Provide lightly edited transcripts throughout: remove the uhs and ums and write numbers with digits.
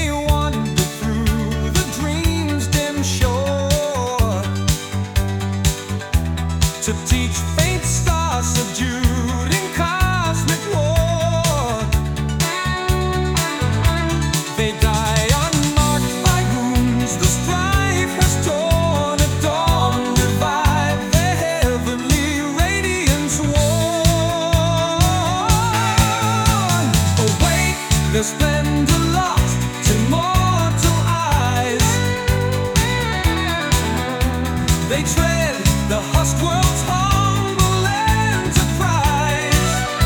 they wandered through the dream's dim shore, to teach faint stars subdued in cosmic war. They die unmarked by wounds the strife has torn at dawn, revive their heavenly radiance worn. Awake, their splendor lost to mortal eyes. They tread the hushed world's humble enterprise.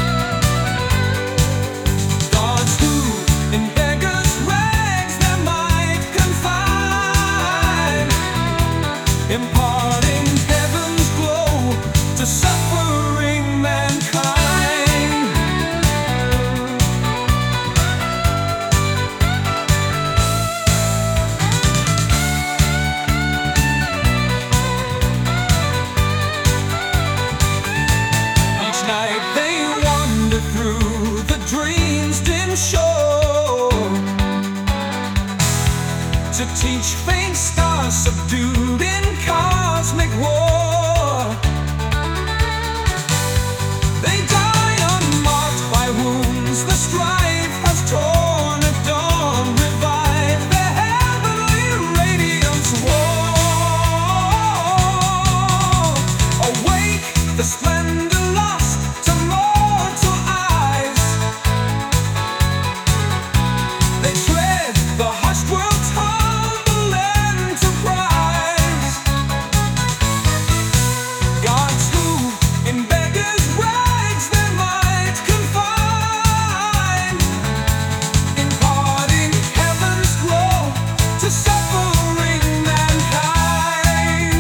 Gods who in beggars' rags their might confine, imparting heaven's glow to suffering mankind. Each night they wander through the dream's dim shore, to teach faint stars subdued in cosmic war. They die unmarked by wounds the strife has torn at dawn, revive their heavenly radiance war. Awake, the splendor lost to mortal eyes. They tread the hushed world's humble enterprise. Gods who in beggars' rags their might confine, imparting heaven's glow to suffering mankind.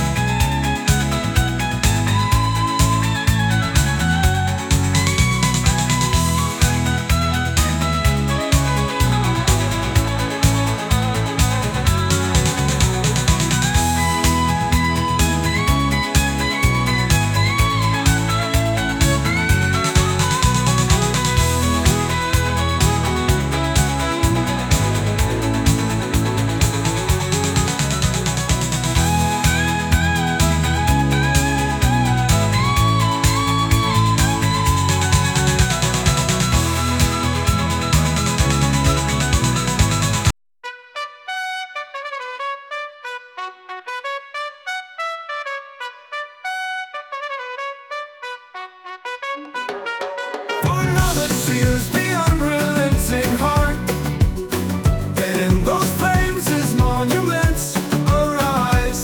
For now that seals the unrelenting heart, and in those flames his monuments arise,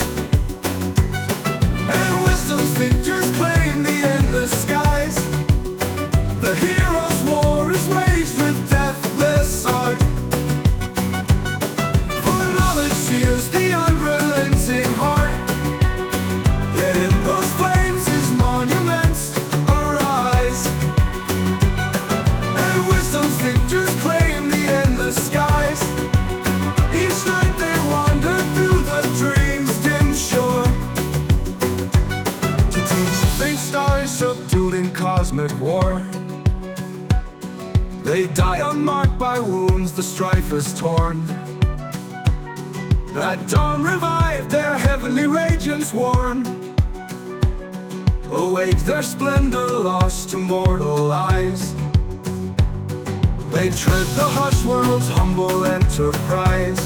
and wisdom's victors claim the endless skies. The hero's war is waged with deathless art, for knowledge seals the unrelenting heart, and in those flames his monuments arise. And wisdom's victors claim the endless skies. Each night they wander through the dream's dim shore, to teach faint stars subdued in cosmic war. They die unmarked by wounds the strife has torn. At dawn revive their heavenly radiance worn. Awake, their splendor lost to mortal eyes. They tread the hushed world's humble enterprise.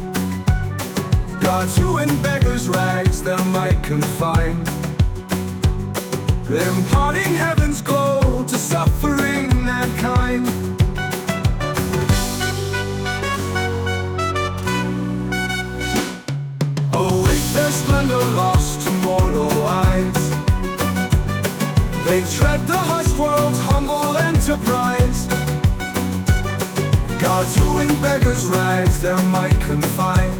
Gods who in beggars' rags their might confine, imparting heaven's glow to suffering mankind. Awake, their splendor lost to mortal eyes. They tread the hushed world's humble enterprise. Gods who in beggars' rags their might confine,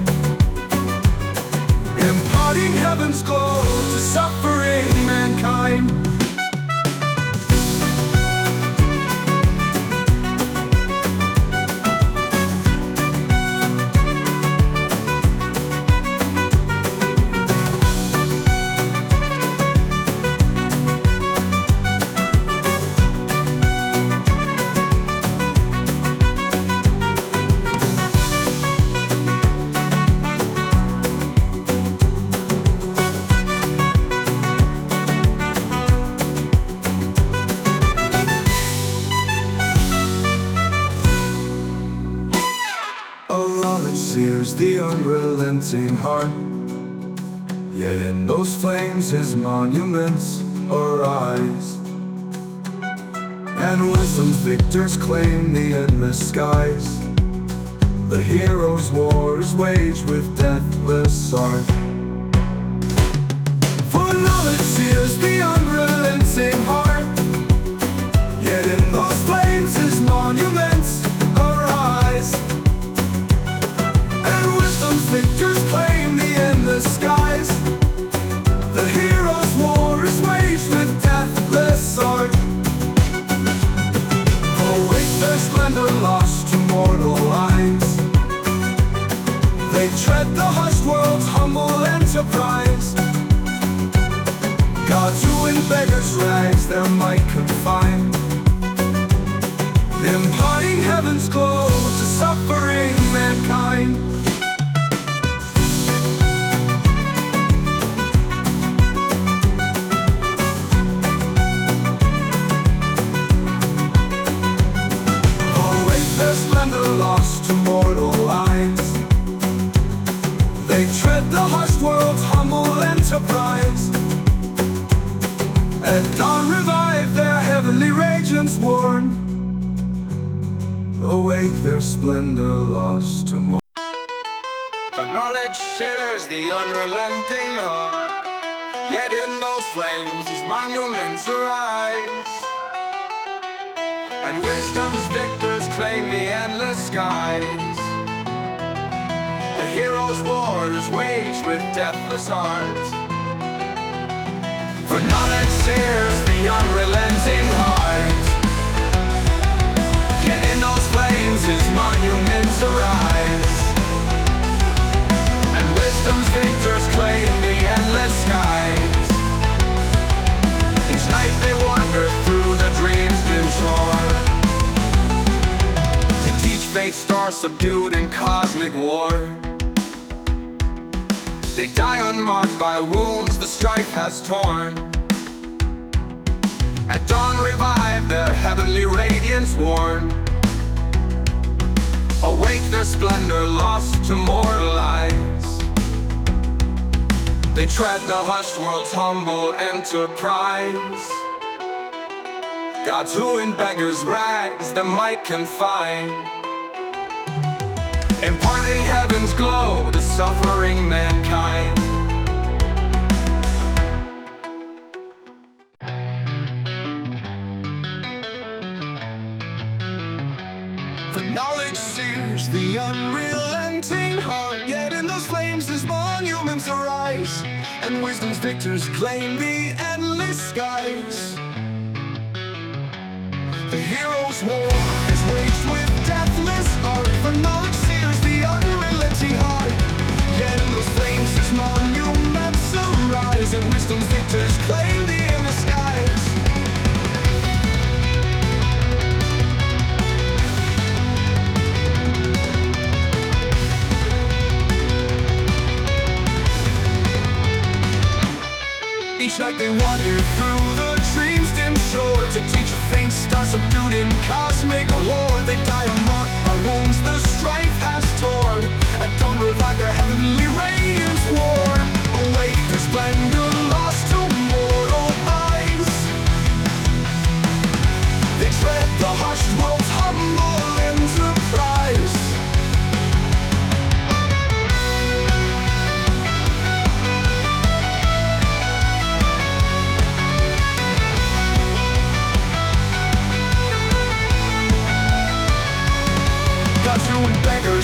imparting heaven's glow to suffering mankind. knowledge sears the unrelenting heart. Yet in those flames his monuments arise, and wisdom's victors claim the endless skies. The hero's war is waged with deathless art. For knowledge sears the unrelenting heart, yet in those flames his monuments arise, and wisdom's victors claim the endless skies. The hero's war is waged with deathless art. Awake their splendor lost to mortal eyes. They tread the hushed world's humble enterprise. Gods who in beggars' rags their might confine, imparting heaven's glow to suffering mankind. Awake their splendor lost to mortal eyes. They tread the hushed world's humble enterprise. At dawn revive their heavenly radiance worn. Awake their splendor lost to mortal. The knowledge shatters the unrelenting heart, yet in those flames his monuments arise, and wisdom's victors claim the endless skies. The hero's war is waged with deathless art. For knowledge sears the unrelenting heart, yet in those flames his monuments arise, and wisdom's victors claim the endless skies. Each night they wander through the dreams dim shore, to teach fate's star subdued in cosmic war. They die unmarked by wounds the strife has torn. At dawn revive their heavenly radiance worn. Awake their splendor lost to mortal eyes. They tread the hushed world's humble enterprise. Gods who in beggars' rags their might confine, imparting heaven's glow to suffering mankind. The knowledge sears the unrelenting heart, yet in those flames his monuments arise, and wisdom's victors claim the endless skies. The hero's war is waged with deathless art. For knowledge sears the unrelenting heart, yet in those flames his monuments arise, and wisdom's victors claim the endless skies. Each night they wander through the dream's dim shore, to teach a faint star subdued in cosmic war. They die unmarked by wounds the strife has torn, at dawn revive their heavenly radiance worn. Awake their splendor lost to mortal eyes. They tread the hushed world's humble enterprise. Gods who in beggars'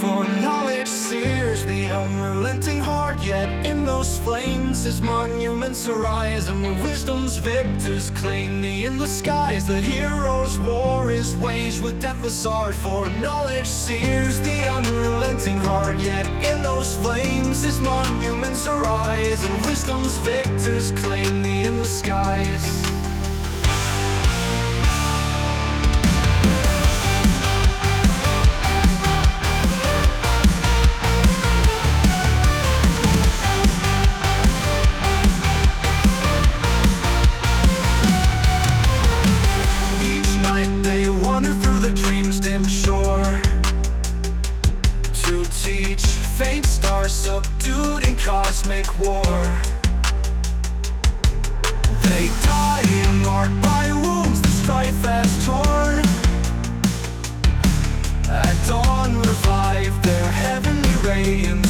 For knowledge sears the unrelenting heart, yet in those flames his monuments arise, and where wisdom's victors claim the endless skies, the hero's war is waged with deathless art. For knowledge sears the unrelenting heart, yet in those flames his monuments arise, and wisdom's victors claim the endless skies. Faint stars subdued in cosmic war, they die marked by wounds the strife has torn. At dawn revive their heavenly ray in